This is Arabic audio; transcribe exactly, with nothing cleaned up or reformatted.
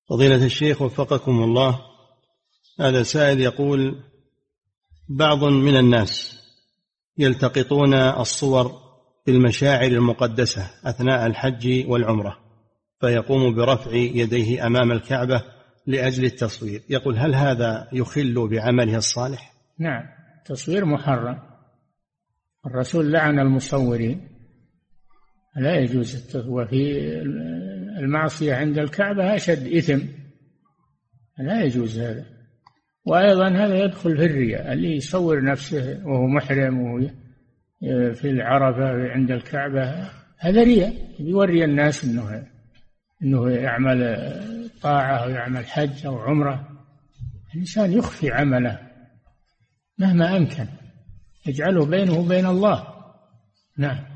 فضيلة الشيخ وفقكم الله، هذا سائل يقول: بعض من الناس يلتقطون الصور بالمشاعر المقدسة أثناء الحج والعمرة، فيقوم برفع يديه أمام الكعبة لأجل التصوير، يقول: هل هذا يخل بعمله الصالح؟ نعم، تصوير محرم، الرسول لعن المصورين، لا يجوز التصوير، وفي المعصية عند الكعبة أشد إثم، لا يجوز هذا. وأيضا هذا يدخل في الرياء، اللي يصور نفسه وهو محرم وهو في العرفة عند الكعبة، هذا رياء، يوري الناس إنه إنه يعمل طاعة أو يعمل حج أو عمرة. الإنسان يخفي عمله مهما أمكن، يجعله بينه وبين الله. نعم.